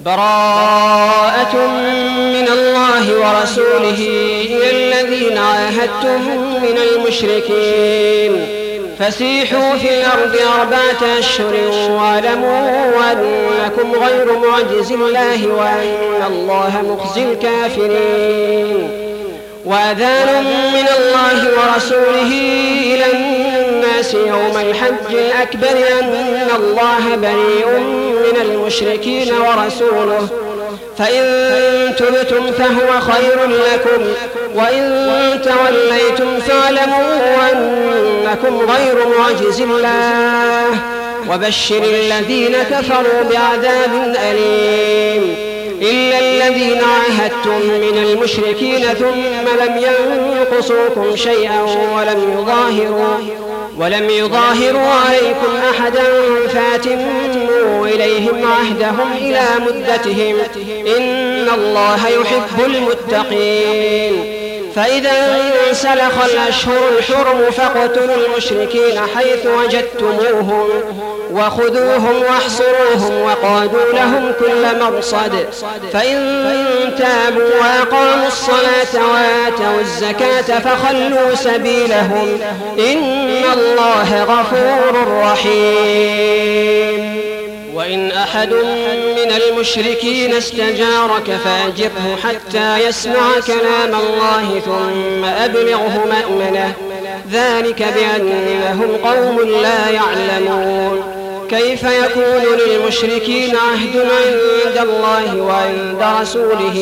براءة من الله ورسوله إلى الذين عاهدتم من المشركين فسيحوا في الأرض 4 أشهر واعلموا أنكم غير معجز الله وأن الله مخزي الكافرين. وأذان من الله ورسوله إلى الناس يوم الحج الأكبر أن الله بريء من المشركين ورسوله فإن تبتم فهو خير لكم وإن توليتم فاعلموا أنكم غير معجز الله وبشر الذين كفروا بعذاب أليم. إلا الذين عاهدتم من المشركين ثم لم ينقصوكم شيئا ولم يظاهروا عليكم أحدا فاتموا إليهم عهدهم إلى مدتهم إن الله يحب المتقين. فإذا انسلخ الأشهر الحرم فاقتلوا المشركين حيث وجدتموهم وخذوهم واحصروهم وقعدوا لهم كل مرصد فإن تابوا وأقاموا الصلاة وآتوا الزكاة فخلوا سبيلهم إن الله غفور رحيم. وإن أحد من المشركين استجارك فأجره حتى يسمع كلام الله ثم أبلغه مأمنه ذلك بأنهم قوم لا يعلمون. كيف يكون للمشركين عهد عند الله وعند رسوله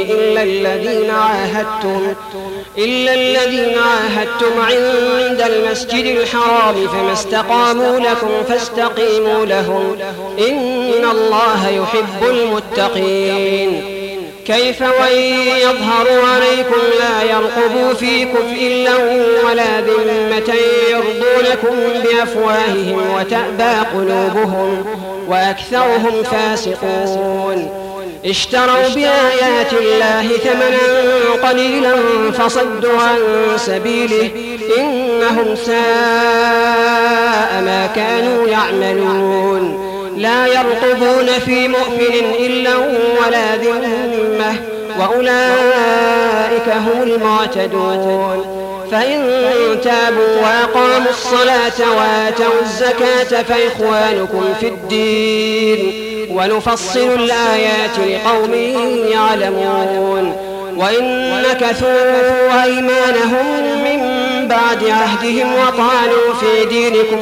إلا الذين عاهدتم عند المسجد الحرام فما استقاموا لكم فاستقيموا لهم إن الله يحب المتقين. كيف وإن يظهروا عليكم لا يرقبوا فيكم إلا ولا ذمة يرضونكم بأفواههم وتأبى قلوبهم وأكثرهم فاسقون. اشتروا بآيات الله ثمنا قليلا فصدوا عن سبيله إنهم ساء ما كانوا يعملون. لا يرقبون في مؤمن إلا ولا ذمة وأولئك هم المعتدون. فإن تابوا وأقاموا الصلاة وآتوا الزكاة فإخوانكم في الدين ونفصل الآيات لقوم يعلمون. وإن نكثوا أيمانهم من بعد عهدهم وطعنوا في دينكم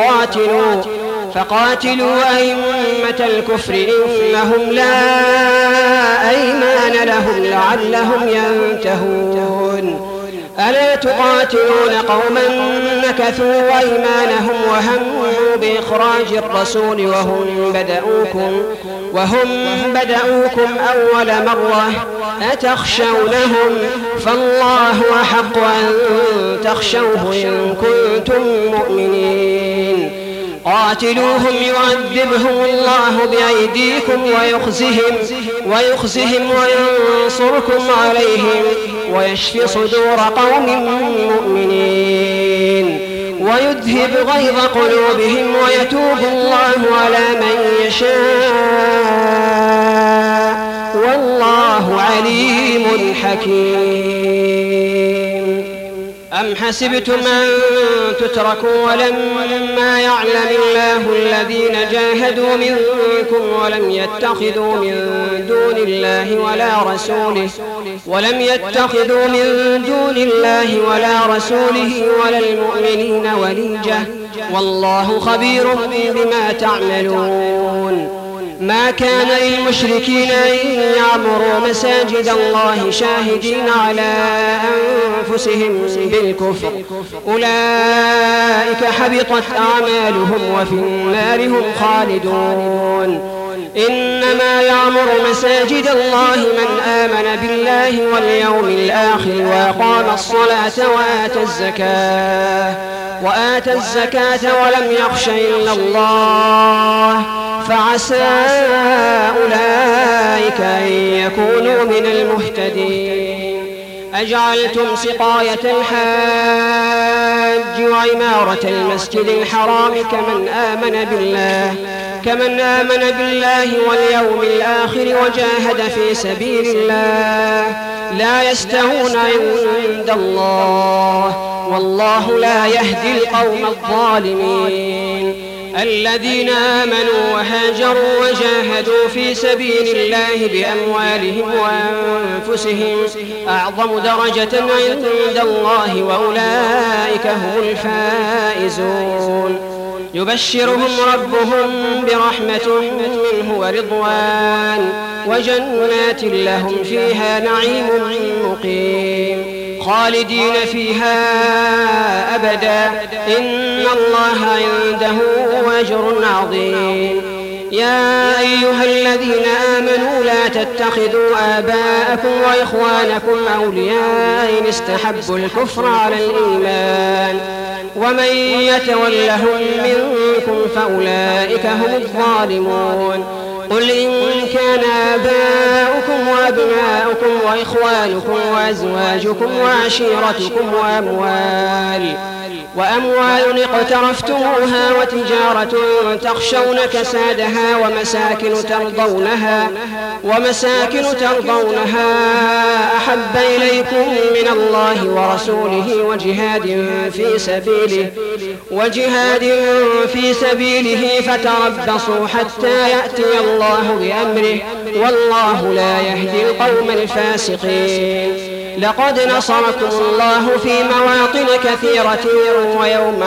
فقاتلوا أئمة الكفر إنهم لا أيمان لهم لعلهم ينتهون. ألا تقاتلون قوما نكثوا أيمانهم وهموا بإخراج الرسول وهم بدأوكم أول مرة أتخشونهم فالله أحق أن تخشوه إن كنتم مؤمنين. قاتلوهم يعذبهم الله بأيديكم ويخزهم وينصركم عليهم ويشفي صدور قوم مؤمنين ويذهب غيظ قلوبهم ويتوب الله على من يشاء والله عليم حكيم. أم حسبتم أن تتركوا ولما يعلم الله الذين جاهدوا منكم ولم يتخذوا من دون الله ولا رسوله ولا المؤمنين وليجة والله خبير بما تعملون. ما كان للمشركين أن يعمروا مساجد الله شاهدين على أنفسهم بالكفر أولئك حبطت أعمالهم وفي النار هم خالدون. إنما يعمر مساجد الله من آمن بالله واليوم الآخر وأقام الصلاة وآتى الزكاة ولم يخش إلا الله فعسى أولئك أن يكونوا من المهتدين. أجعلتم سقاية الحاج وعمارة المسجد الحرام كمن آمن بالله واليوم الآخر وجاهد في سبيل الله لا يستوون عند الله والله لا يهدي القوم الظالمين. الذين آمنوا وهاجروا وجاهدوا في سبيل الله بأموالهم وأنفسهم أعظم درجة عند الله وأولئك هم الفائزون. يبشرهم ربهم برحمة منه ورضوان وجنات لهم فيها نعيم مقيم خالدين فيها أبدا إن الله عنده أجر عظيم. يا أيها الذين آمنوا لا تتخذوا آباءكم وإخوانكم أولياء إن استحبوا الكفر على الإيمان ومن يتولهم منكم فأولئك هم الظالمون. قل إن كان آباؤكم وأبناؤكم وإخوانكم وأزواجكم وعشيرتكم وأموال اقترفتموها وتجارة تخشون كسادها ومساكن ترضونها أحب إليكم من الله ورسوله وجهاد في سبيله فتربصوا حتى يأتي الله بأمره والله لا يهدي القوم الفاسقين. لقد نصركم الله في مواطن كثيرة ويوم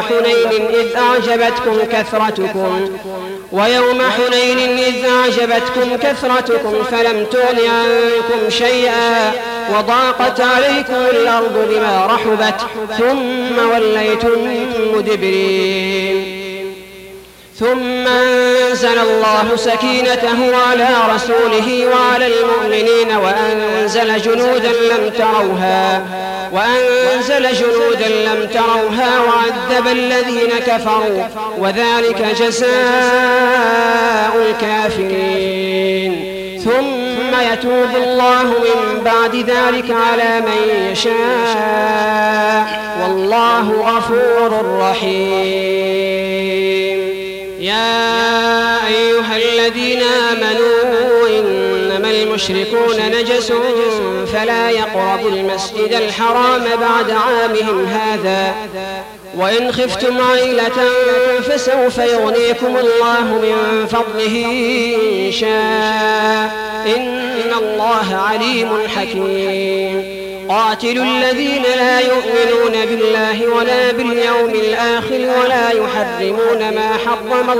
حنين إذ أعجبتكم كثرتكم فلم تغن عنكم شيئا وضاقت عليكم الأرض بما رحبت ثم وليتم مدبرين. ثم أنزل الله سكينته على رسوله وعلى المؤمنين وأنزل جنودا لم تروها وعذب الذين كفروا وذلك جزاء الكافرين. ثم يتوب الله من بعد ذلك على من يشاء والله غفور رحيم. يا أيها الذين آمنوا إنما المشركون نجس فلا يقربوا المسجد الحرام بعد عامهم هذا وإن خفتم عيلة فسوف يغنيكم الله من فضله إن شاء إن الله عليم حكيم. قاتلوا الذين لا يؤمنون بالله ولا باليوم الآخر ولا يحرمون ما حرم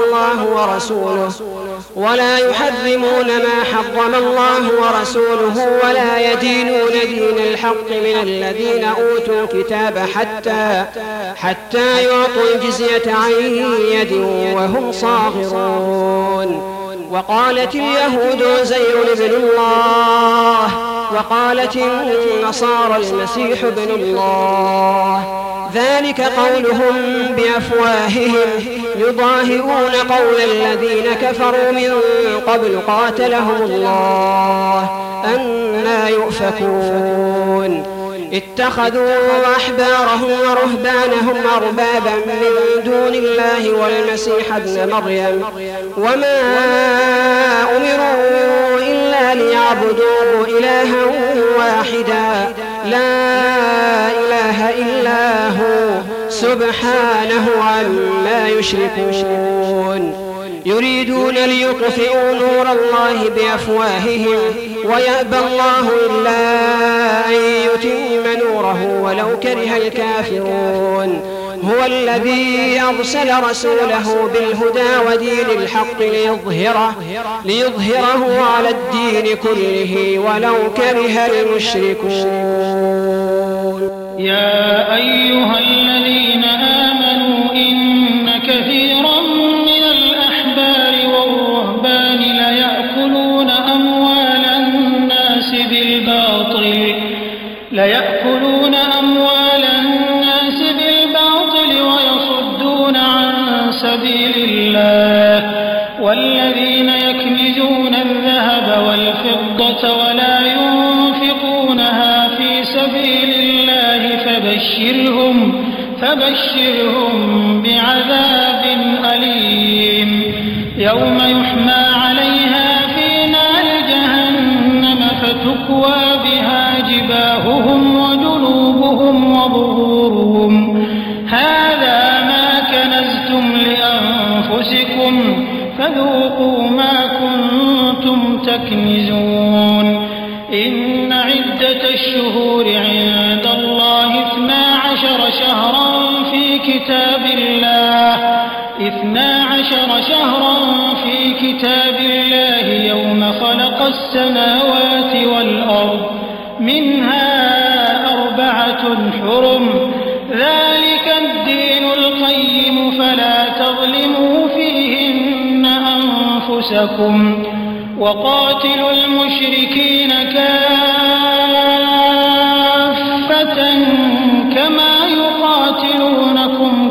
الله ورسوله ولا يدينون دين الحق من الذين أوتوا الكتاب حتى يعطوا الجزية عن يد وهم صاغرون. وقالت اليهود عزير ابن الله وقالت النصارى المسيح ابن الله ذلك قولهم بأفواههم يضاهئون قول الذين كفروا من قبل قاتلهم الله أنى يؤفكون. اتخذوا أحبارهم ورهبانهم أربابا من دون الله والمسيح ابن مريم وما أمروا إلا ليعبدوا إلها واحدا لا إله إلا هو سبحانه عما يشركون. يريدون ليطفئوا نور الله بأفواههم ويأبى الله إلا أن يتم نوره ولو كره الكافرون. هو الذي أرسل رسوله بالهدى ودين الحق ليظهره على الدين كله ولو كره المشركون. يا أيها الذين آمنوا إن كثيرا من الأحبار والرهبان ليأكلون أموال الناس بالباطل ويصدون عن سبيل الله والذين يكنزون الذهب والفضة ولا ينفقونها في سبيل الله فبشرهم بعذاب أليم. يوم يحمى عليها في نار جهنم فتكوى بها جباههم وجنوبهم وظهورهم هذا ما كنزتم لأنفسكم فذوقوا ما كنتم تكنزون إن عدة الشهور عند الله 12 شهرا في كتاب الله يوم خلق السماوات والأرض منها 4 حرم ذلك الدين القيم فلا تظلموا فيهن أنفسكم وقاتلوا المشركين كافة كما يقاتلونكم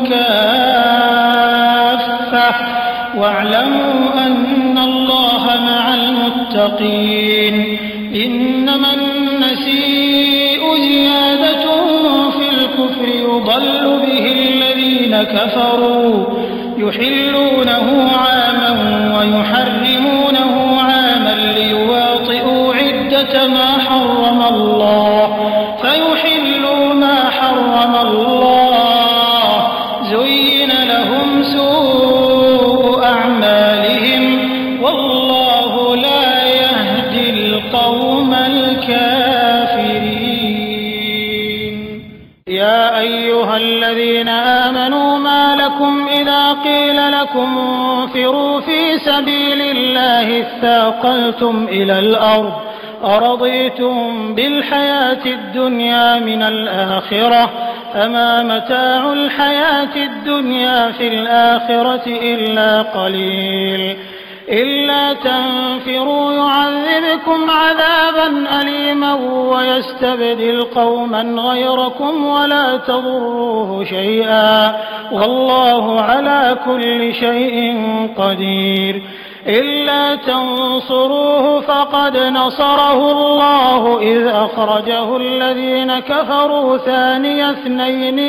كافة واعلموا أن الله مع المتقين إنما النسيء زيادة في الكفر يضل به الذين كفروا يحلونه عاما ويحرمونه عاما ليواطئوا عدة ما حرم الله فيحلوا ما حرم الله زين لهم سوء أعمالهم والله لا يهدي القوم الكافرين يا أيها الذين آمنوا ما لكم إذا قيل لكم انفروا في سبيل الله اثاقلتم إلى الأرض أرضيتم بالحياة الدنيا من الآخرة فما متاع الحياة الدنيا في الآخرة إلا قليل إلا تنفروا يعذبكم عذابا أليما ويستبدل قوما غيركم ولا تضروه شيئا والله على كل شيء قدير إلا تنصروه فقد نصره الله إذ أخرجه الذين كفروا ثاني اثنين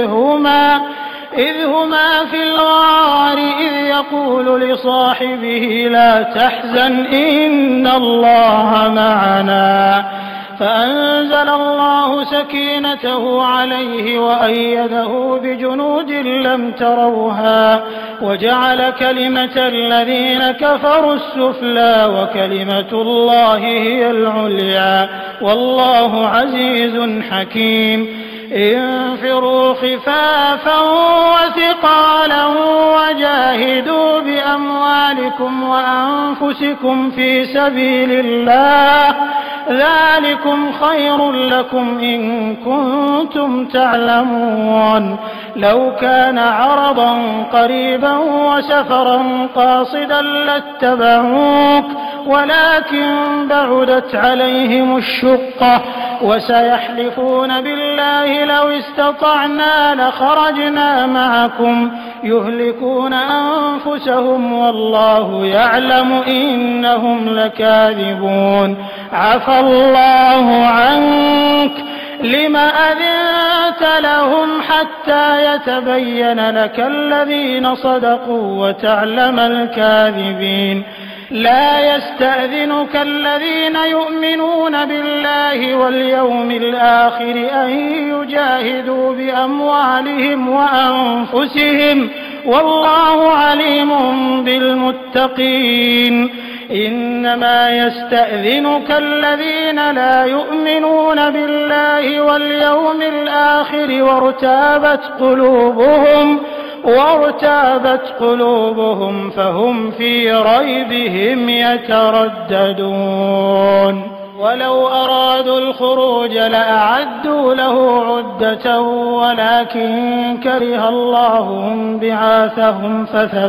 إذ هما في الغار إذ يقول لصاحبه لا تحزن إن الله معنا فأنزل الله سكينته عليه وأيده بجنود لم تروها وجعل كلمة الذين كفروا السفلى وكلمة الله هي العليا والله عزيز حكيم انفروا خفافا وثقالا وجاهدوا بأموالكم وأنفسكم في سبيل الله ذلكم خير لكم إن كنتم تعلمون لو كان عرضا قريبا وسفرا قاصدا لاتبعوك ولكن بعدت عليهم الشقة وسيحلفون بالله لو استطعنا لخرجنا معكم يهلكون أنفسهم والله يعلم إنهم لكاذبون عفى الله عنك لم أذنت لهم حتى يتبين لك الذين صدقوا وتعلم الكاذبين لا يستأذنك الذين يؤمنون بالله واليوم الآخر أن يجاهدوا بأموالهم وأنفسهم والله عليم بالمتقين إنما يستأذنك الذين لا يؤمنون بالله واليوم الآخر وارتابت قلوبهم فهم في ريبهم يترددون ولو أرادوا الخروج لأعدوا له عدة ولكن كره الله بعاثهم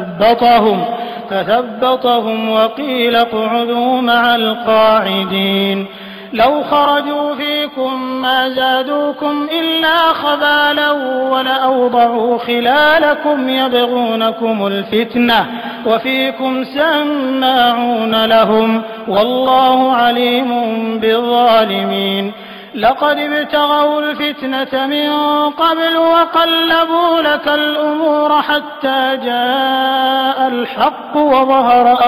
فثبطهم وقيل اقعدوا مع القاعدين لو خرجوا فيكم ما زادوكم إلا خبالا ولأوضعوا خلالكم يبغونكم الفتنة وفيكم سماعون لهم والله عليم بالظالمين لقد ابتغوا الفتنة من قبل وقلبوا لك الأمور حتى جاء الحق وظهر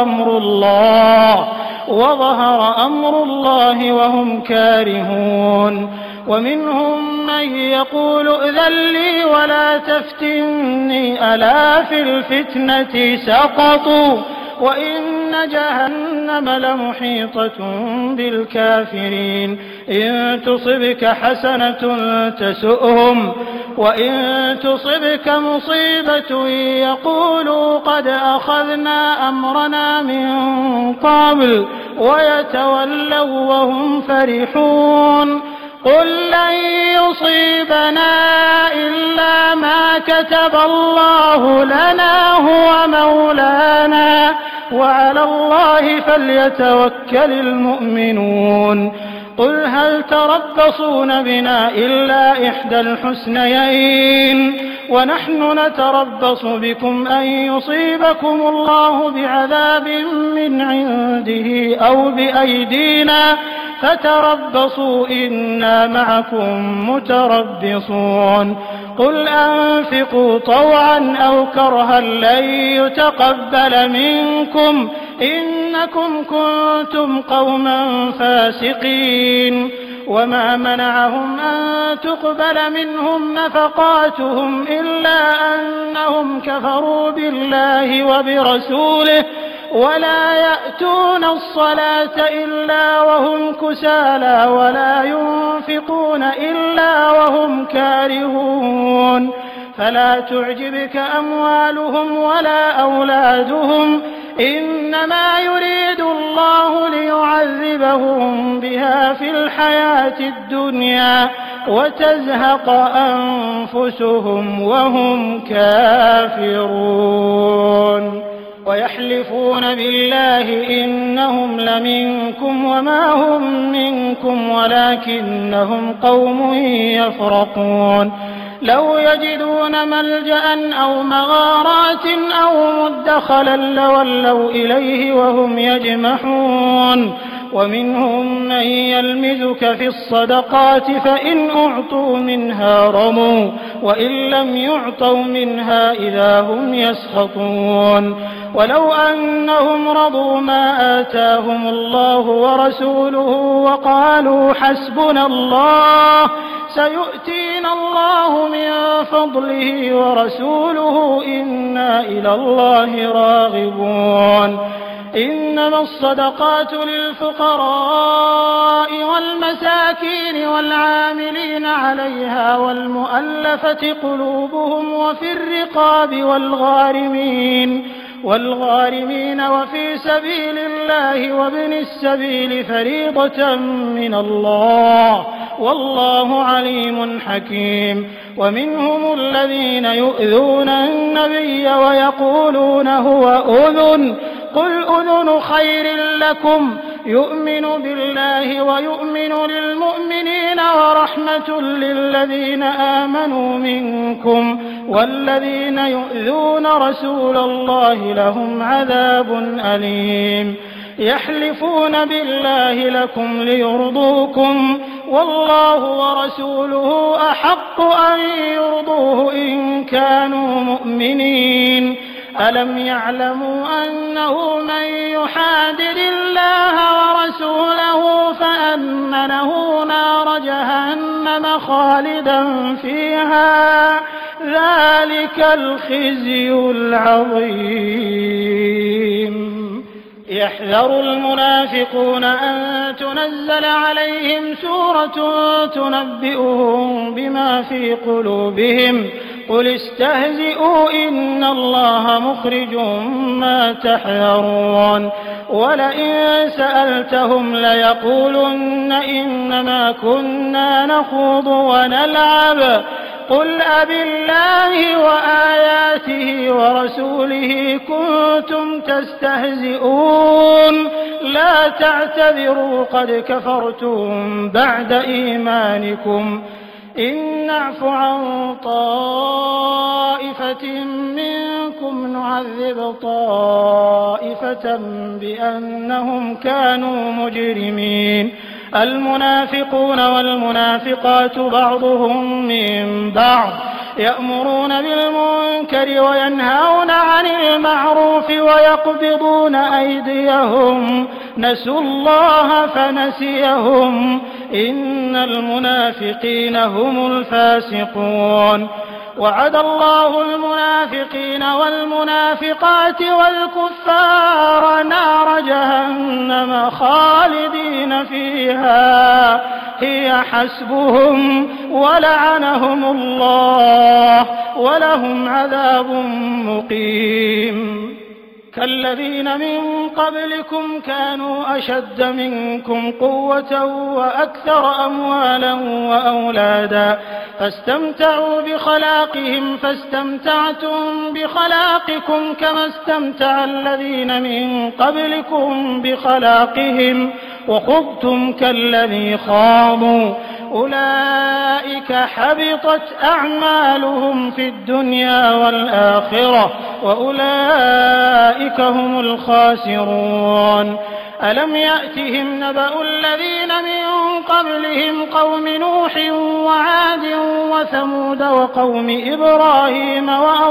أمر الله وهم كارهون. ومنهم من يقول ائذن لي ولا تفتني ألا في الفتنة سقطوا وإن جهنم لمحيطة بالكافرين. إن تصبك حسنة تسؤهم وإن تصبك مصيبة يقولوا قد أخذنا أمرنا من قبل ويتولوا وهم فرحون. قل لن يصيبنا إلا ما كتب الله لنا هو مولانا وعلى الله فليتوكل المؤمنون. قل هل تربصون بنا إلا إحدى الحسنيين ونحن نتربص بكم أن يصيبكم الله بعذاب من عنده أو بأيدينا فتربصوا إنا معكم متربصون. قل أنفقوا طوعا أو كرها لن يتقبل منكم إنكم كنتم قوما فاسقين. وما منعهم أن تقبل منهم نفقاتهم إلا أنهم كفروا بالله وبرسوله ولا يأتون الصلاة إلا وهم كسالى ولا ينفقون إلا وهم كارهون. فلا تعجبك أموالهم ولا أولادهم إنما يريد الله ليعذبهم بها في الحياة الدنيا وتزهق أنفسهم وهم كافرون. ويحلفون بالله إنهم لمنكم وما هم منكم ولكنهم قوم يفرقون. لو يجدون ملجأ أو مغارات أو مدخلا لولوا إليه وهم يجمحون. ومنهم من يلمزك في الصدقات فإن أعطوا منها رضوا وإن لم يعطوا منها إذا هم يسخطون. ولو أنهم رضوا ما آتاهم الله ورسوله وقالوا حسبنا الله سيؤتينا الله من فضله ورسوله إنا إلى الله راغبون. إنما الصدقات للفقراء والمساكين والعاملين عليها والمؤلفة قلوبهم وفي الرقاب والغارمين وفي سبيل الله وابن السبيل فريضة من الله والله عليم حكيم. ومنهم الذين يؤذون النبي ويقولون هو أذن قل أذن خير لكم يؤمن بالله ويؤمن للمؤمنين ورحمة للذين آمنوا منكم والذين يؤذون رسول الله لهم عذاب أليم. يحلفون بالله لكم ليرضوكم والله ورسوله أحق أن يرضوه إن كانوا مؤمنين. ألم يعلموا أنه من يحادد الله ورسوله فأن له نار جهنم خالدا فيها ذلك الخزي العظيم. يحذر المنافقون أن تنزل عليهم سورة تنبئهم بما في قلوبهم قل استهزئوا إن الله مخرج ما تحذرون. ولئن سألتهم ليقولن إنما كنا نخوض ونلعب قل أبالله وآياته ورسوله كنتم تستهزئون لا تعتذروا قد كفرتم بعد إيمانكم إن نعف عن طائفة منكم نعذب طائفة بأنهم كانوا مجرمين. المنافقون والمنافقات بعضهم من بعض يأمرون بالمنكر وينهون عن المعروف ويقبضون أيديهم نسوا الله فنسيهم إن المنافقين هم الفاسقون وعد الله المنافقين والمنافقات والكفار نار جهنم خالدين فيها هي حسبهم ولعنهم الله ولهم عذاب مقيم كالذين من قبلكم كانوا أشد منكم قوة وأكثر أموالا وأولادا فاستمتعوا بخلاقهم فاستمتعتم بخلاقكم كما استمتع الذين من قبلكم بخلاقهم وخضتم كالذي خاضوا أولئك حبطت أعمالهم في الدنيا والآخرة وأولئك هم الخاسرون ألم يأتهم نبأ الذين من قبلهم قوم نوح وعاد وثمود وقوم إبراهيم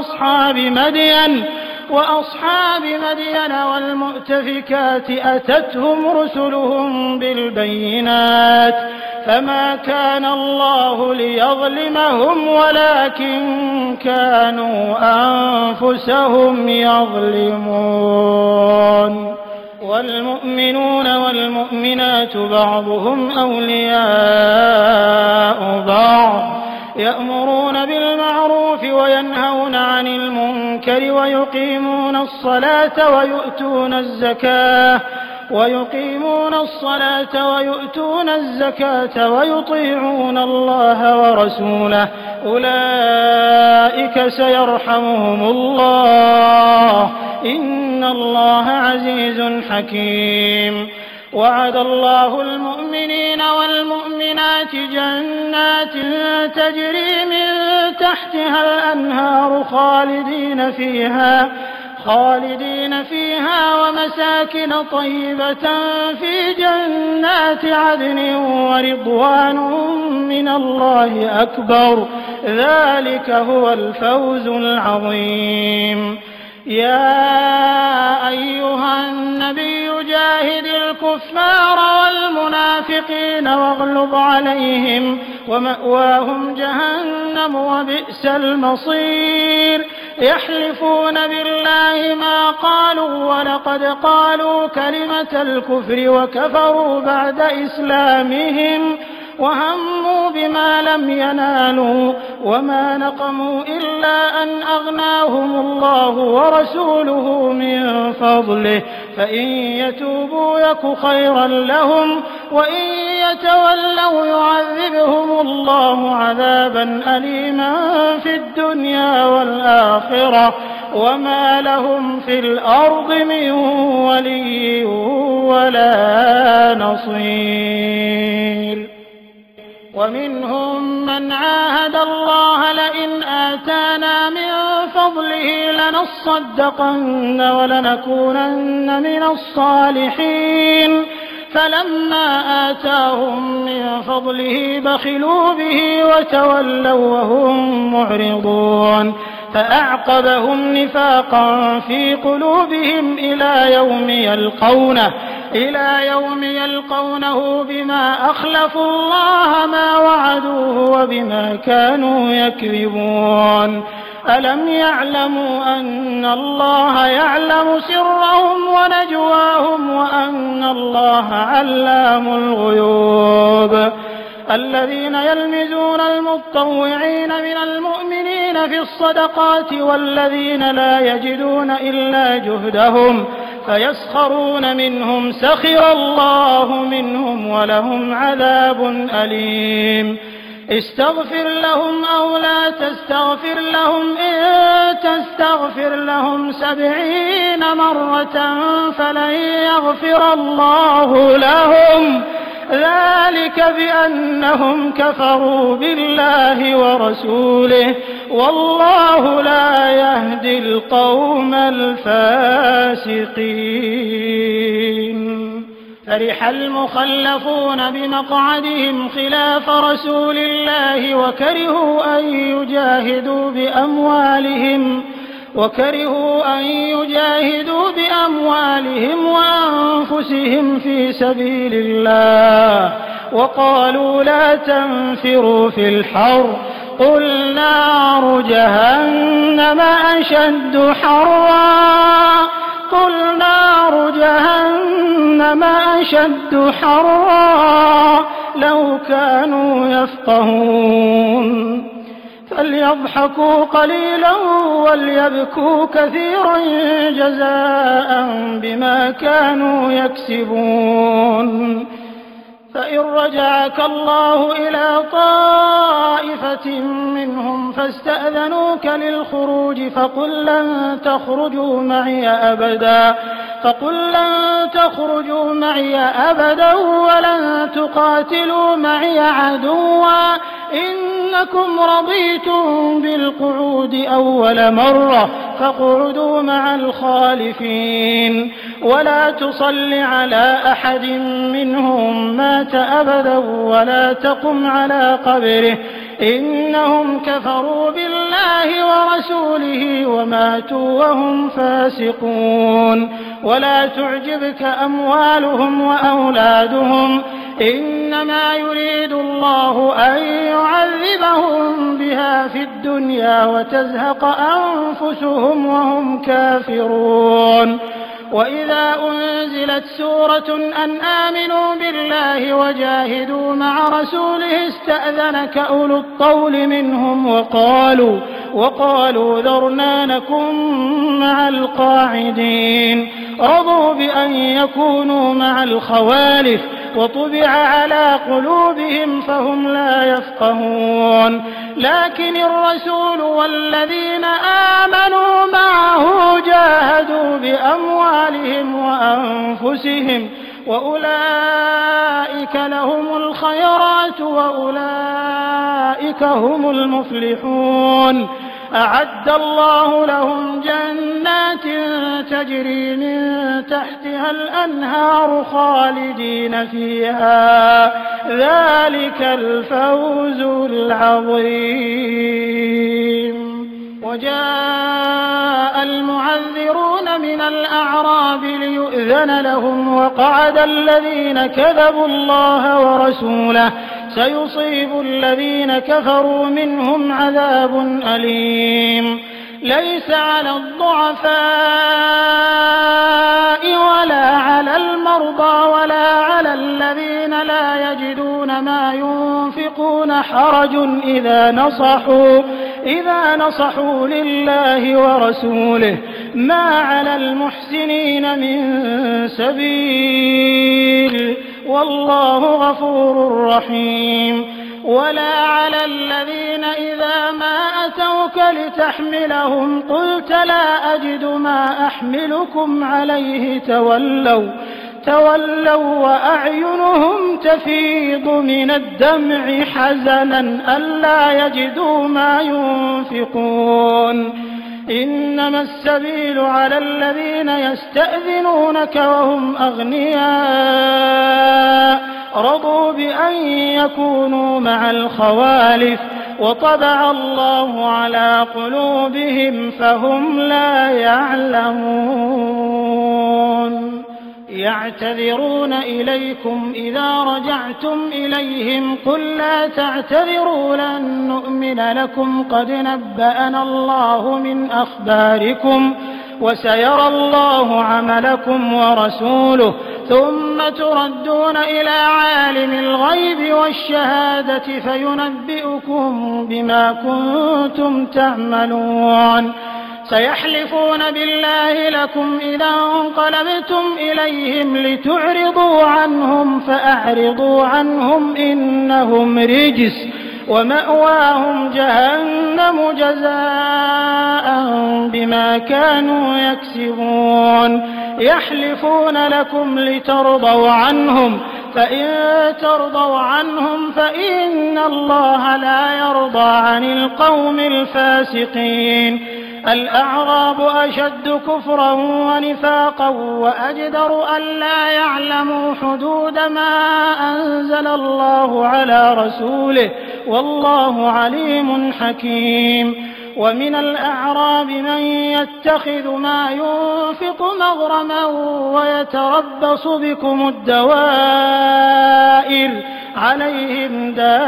وأصحاب مدين والمؤتفكات أتتهم رسلهم بالبينات فما كان الله ليظلمهم ولكن كانوا أنفسهم يظلمون والمؤمنون والمؤمنات بعضهم أولياء بعض يأمرون بالمعروف وينهون عن المنكر ويقيمون الصلاة ويؤتون الزكاة ويطيعون الله ورسوله أولئك سيرحمهم الله إن الله عزيز حكيم وعد الله المؤمنين والمؤمنات جنات تجري من تحتها الأنهار خالدين فيها ومساكن طيبة في جنات عدن ورضوان من الله أكبر ذلك هو الفوز العظيم يا أيها النبي جاهد الكفار والمنافقين واغلظ عليهم ومأواهم جهنم وبئس المصير يحلفون بالله ما قالوا ولقد قالوا كلمة الكفر وكفروا بعد إسلامهم وهموا بما لم ينالوا وما نقموا إلا أن أغناهم الله ورسوله من فضله فإن يتوبوا يك خيرا لهم وإن يتولوا يعذبهم الله عذابا أليما في الدنيا والآخرة وما لهم في الأرض من ولي ولا نصير ومنهم من عاهد الله لئن آتانا من فضله لنصدقن ولنكونن من الصالحين فلما آتاهم من فضله بخلوا به وتولوا وهم معرضون فأعقبهم نفاقا في قلوبهم إلى يوم يلقونه بما أخلفوا الله ما وعدوه وبما كانوا يكذبون ألم يعلموا أن الله يعلم سرهم ونجواهم وأن الله علام الغيوب الذين يلمزون المتطوعين من المؤمنين في الصدقات والذين لا يجدون إلا جهدهم فيسخرون منهم سخر الله منهم ولهم عذاب أليم استغفر لهم أو لا تستغفر لهم إن تستغفر لهم 70 مرة فلن يغفر الله لهم ذلك بأنهم كفروا بالله ورسوله والله لا يهدي القوم الفاسقين فرح المخلفون بمقعدهم خلاف رسول الله وكرهوا أن يجاهدوا بأموالهم وأنفسهم في سبيل الله وقالوا لا تنفروا في الحر قل نار جهنم أشد حرا لو كانوا يفقهون فليضحكوا قليلا وليبكوا كثيرا جزاء بما كانوا يكسبون فإن رجعك الله إلى طائفة منهم فاستأذنوك للخروج فقل لن تخرجوا معي أبدا ولن تقاتلوا معي عدوا إنكم رضيتم بالقعود أول مرة فاقعدوا مع الخالفين ولا تصل على أحد منهم مات أبدا ولا تقم على قبره إنهم كفروا بالله ورسوله وماتوا وهم فاسقون ولا تعجبك أموالهم وأولادهم إنما يريد الله أن يعذبهم بها في الدنيا وتزهق أنفسهم وهم كافرون وإذا أنزلت سورة أن آمنوا بالله وجاهدوا مع رسوله استأذنك أولو الطول منهم وقالوا ذرنا نكن مع القاعدين رضوا بأن يكونوا مع الخوالف وطبع على قلوبهم فهم لا يفقهون لكن الرسول والذين آمنوا معه جاهدوا بأموالهم وأنفسهم وأولئك لهم الخيرات وأولئك هم المفلحون أعد الله لهم جنات تجري من تحتها الأنهار خالدين فيها ذلك الفوز العظيم وجاء المعذرون من الأعراب ليؤذن لهم وقعد الذين كذبوا الله ورسوله سيصيب الذين كفروا منهم عذاب أليم ليس على الضعفاء ولا على المرضى ولا على الذين لا يجدون ما ينفقون حرج إذا نصحوا لله ورسوله ما على المحسنين من سبيل والله غفور رحيم ولا على الذين إذا ما أتوك لتحملهم قلت لا أجد ما أحملكم عليه تولوا وأعينهم تفيض من الدمع حزنا ألا يجدوا ما ينفقون إنما السبيل على الذين يستأذنونك وهم أغنياء رضوا بأن يكونوا مع الخوالف وطبع الله على قلوبهم فهم لا يعلمون يعتذرون إليكم إذا رجعتم إليهم قل لا تعتذروا لن نؤمن لكم قد نبأنا الله من أخباركم وسيرى الله عملكم ورسوله ثم تردون إلى عالم الغيب والشهادة فينبئكم بما كنتم تعملون سيحلفون بالله لكم إذا انقلبتم إليهم لتعرضوا عنهم فأعرضوا عنهم إنهم رجس ومأواهم جهنم جزاء بما كانوا يكسبون يحلفون لكم لترضوا عنهم فإن ترضوا عنهم فإن الله لا يرضى عن القوم الفاسقين الأعراب أشد كفرا ونفاقا وأجدر ألا يعلموا حدود ما أنزل الله على رسوله والله عليم حكيم. ومن الأعراب من يتخذ ما ينفق مغرما ويتربص بكم الدوائر عليهم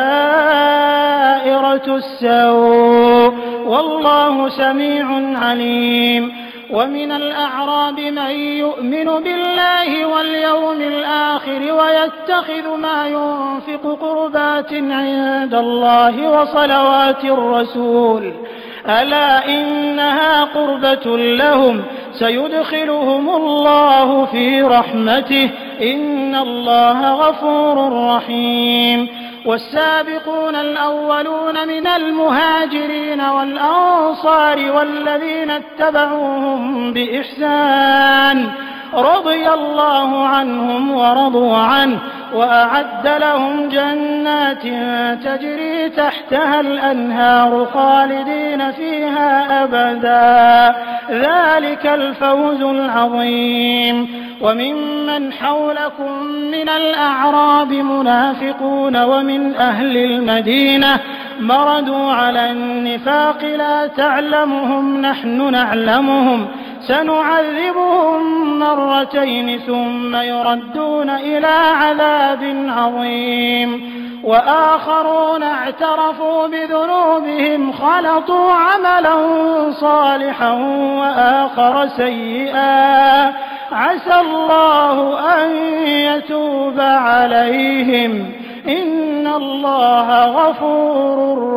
دائرة السوء والله سميع عليم. ومن الأعراب من يؤمن بالله واليوم الآخر ويتخذ ما ينفق قربات عند الله وصلوات الرسول ألا إنها قربة لهم سيدخلهم الله في رحمته إن الله غفور رحيم. والسابقون الأولون من المهاجرين والأنصار والذين اتبعوهم بإحسان رضي الله عنهم ورضوا عنه وأعد لهم جنات تجري تحتها الأنهار خالدين فيها أبدا ذلك الفوز العظيم. وممن حولكم من الأعراب منافقون ومن أهل المدينة مردوا على النفاق لا تعلمهم نحن نعلمهم سنعذبهم مرتين ثم يردون إلى عذاب عظيم. وآخرون اعترفوا بذنوبهم خلطوا عملا صالحا وآخر سيئا عسى الله أن يتوب عليهم إن الله غفور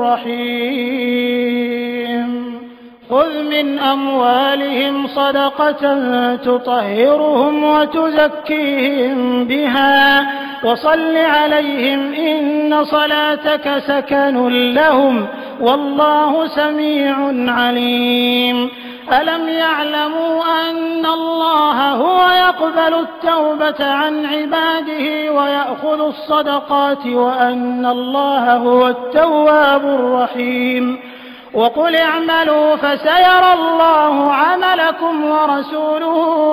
رحيم. خذ من أموالهم صدقة تطهرهم وتزكيهم بها وصل عليهم إن صلاتك سكن لهم والله سميع عليم. ألم يعلموا أن الله هو يقبل التوبة عن عباده ويأخذ الصدقات وأن الله هو التواب الرحيم. وقل اعملوا فسيرى الله عملكم ورسوله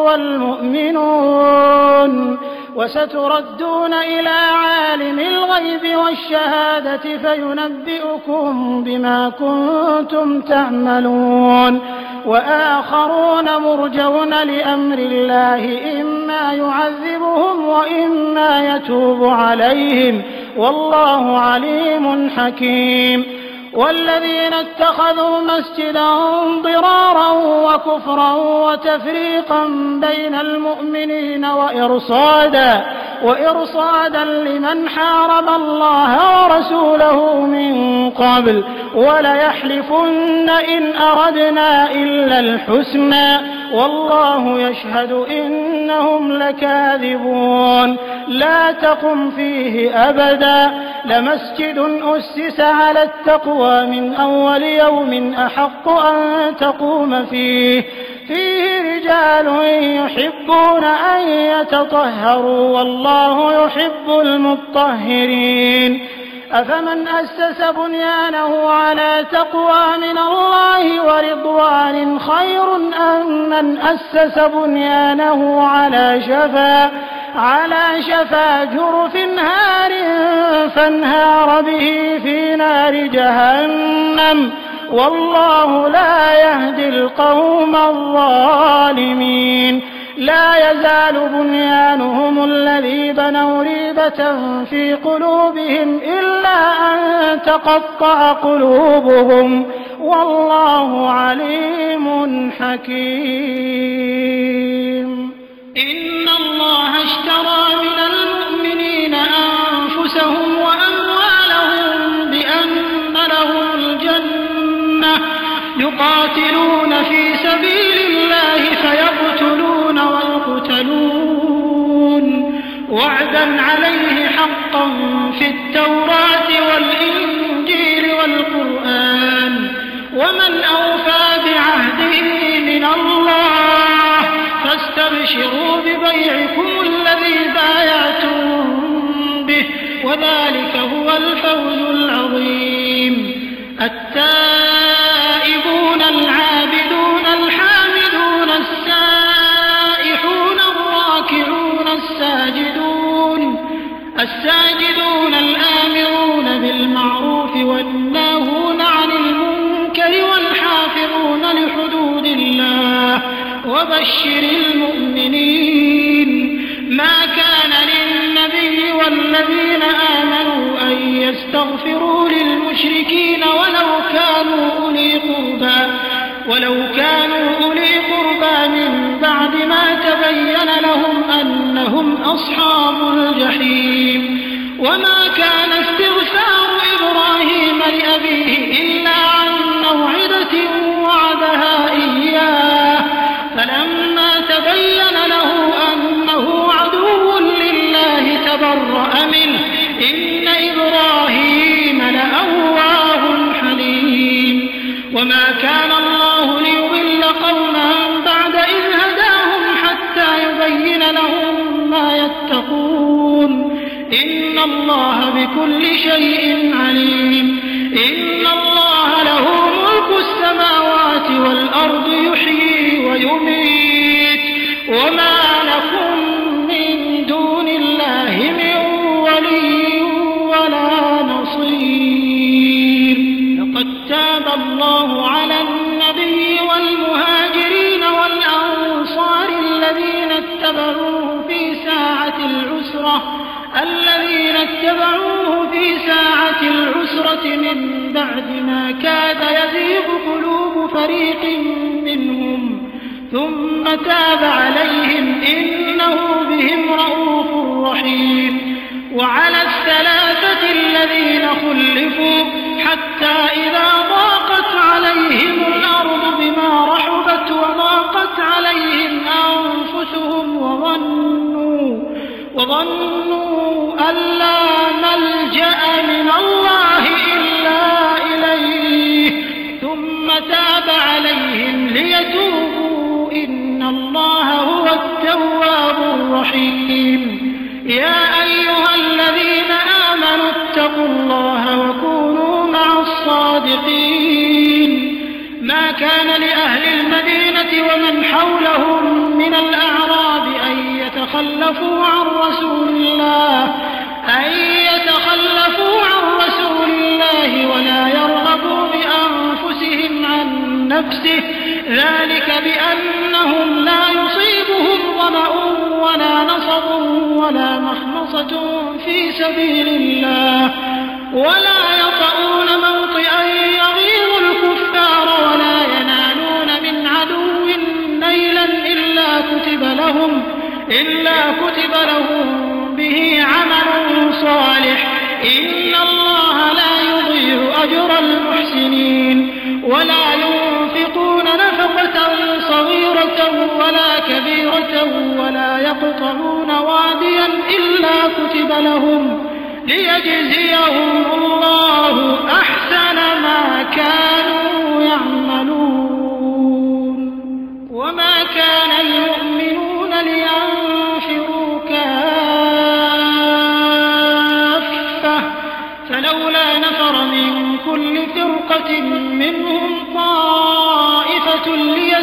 والمؤمنون وستردون إلى عالم الغيب والشهادة فينبئكم بما كنتم تعملون. وآخرون مرجون لأمر الله إما يعذبهم وإما يتوب عليهم والله عليم حكيم. والذين اتخذوا مسجدا ضرارا وكفرا وتفريقا بين المؤمنين وإرصادا لمن حارب الله ورسوله من قبل وليحلفن إن أردنا إلا الحسنى والله يشهد إنهم لكاذبون. لا تقم فيه أبدا لمسجد أسس على التقوى من أول يوم أحق أن تقوم فيه رجال يحبون أن يتطهروا والله يحب المطهرين. أفمن أسس بنيانه على تقوى من الله ورضوان خير أم من أسس بنيانه على شفا جرف هار فانهار به في نار جهنم والله لا يهدي القوم الظالمين. لا يزال بنيانهم الذي بنوا ريبة في قلوبهم إلا أن تقطع قلوبهم والله عليم حكيم. إن الله اشترى من المؤمنين أنفسهم وأموالهم بأن لهم الجنة يقاتلون في سبيل الله فيقتلون ويقتلون وعدا عليه حقا في التوراة والإنجيل والقرآن ومن أوفى بعهده من الله فاستبشروا ببيعكم الذي بايعتم به وذلك هو الفوز العظيم. التائبون العابدون الساجدون الآمرون بالمعروف والناهون عن المنكر والحافظون لحدود الله وبشر المؤمنين. ما كان للنبي والذين آمنوا أن يستغفروا للمشركين ولو كانوا أولي قربى من بعد ما تبين لهم أنهم أصحاب الجحيم. وما كان استغفار إبراهيم لأبيه إلا عن موعدة وعدها إياه فلما تبين له أنه عدو لله تبرأ منه إن إبراهيم لأواه حليم. وما كان الله ليضل قوما بعد إذ هداهم حتى يبين لهم ما يتقون إن الله بكل شيء عليم. إن الله له ملك السماوات والأرض يحيي ويميت وما لكم من دون الله من ولي ولا نصير. لقد تاب الله على النبي والمهاجرين والأنصار الذين اتبعوه في ساعة العسرة من بعد ما كاد يزيغ قلوب فريق منهم ثم تاب عليهم إنه بهم رءوف رحيم. وعلى الثلاثة الذين خلفوا حتى إذا ضاقت عليهم الأرض بما رحبت وضاقت عليهم أنفسهم وظنوا أن لا ملجأ من الله إلا إليه ثم تاب عليهم ليتوبوا إن الله هو التواب الرحيم. يا أيها الذين آمنوا اتقوا الله وكونوا مع الصادقين. ما كان لأهل المدينة ومن حولهم من الأعراب أن يتخلفوا عن رسول الله ولا يرغبوا بأنفسهم عن نفسه ذلك بأنهم لا يصيبهم ظمأ ولا نصب ولا مخمصة في سبيل الله ولا يطؤون موطئا يغيظ الكفار ولا ينالون من عدو نيلا إلا كتب لهم به عمل صالح إن الله لا يضيع أجر المحسنين. ولا ينفقون نفقة صغيرة ولا كبيرة ولا يقطعون واديا إلا كتب لهم ليجزيهم الله أحسن ما كانوا يعملون. وما كان المؤمنون لينفروا كافة فلولا نفر من كل فرقة منهم طائفة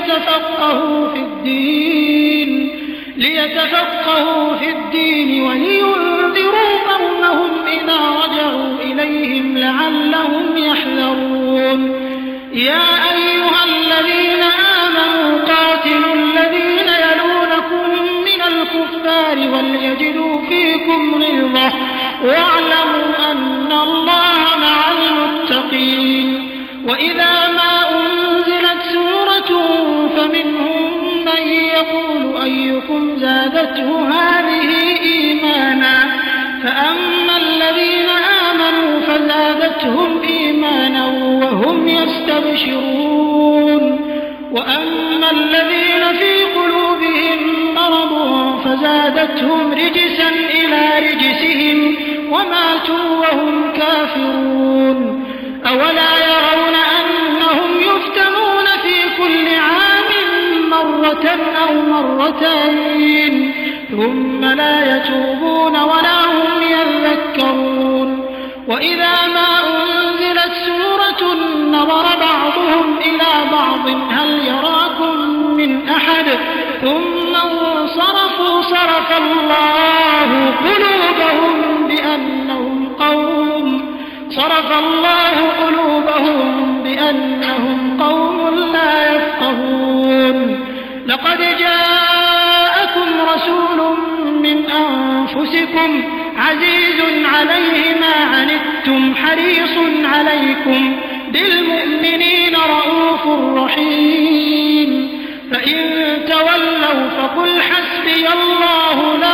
ليتفقهوا في الدين ولينذروا قومهم إذا رجعوا إليهم لعلهم يحذرون. يا أيها الذين آمنوا قاتلوا الذين يلونكم من الكفار وليجدوا فيكم غلظة واعلموا أن الله مع المتقين. وإذا ما أنزلت سورة فمنهم من يقول أيكم زادته هذه إيمانا فأما الذين آمنوا فزادتهم إيمانا وهم يستبشرون وأما الذين في قلوبهم مرض فزادتهم رجسا إلى رجسهم وماتوا وهم كافرون. أولا يرون أنهم يفتنون في كل عام مرة أو مرتين ثم لا يتوبون ولا هم يذكرون. وإذا ما أنزلت سورة نظر بعضهم إلى بعض هل يراكم من أحد ثم انصرفوا صرف الله قلوبهم بأنهم صرف الله قلوبهم بأنهم قوم لا يفقهون لقد جاءكم رسول من أنفسكم عزيز عليه ما عنتم حريص عليكم بالمؤمنين رؤوف رحيم فإن تولوا فقل حسبي الله لا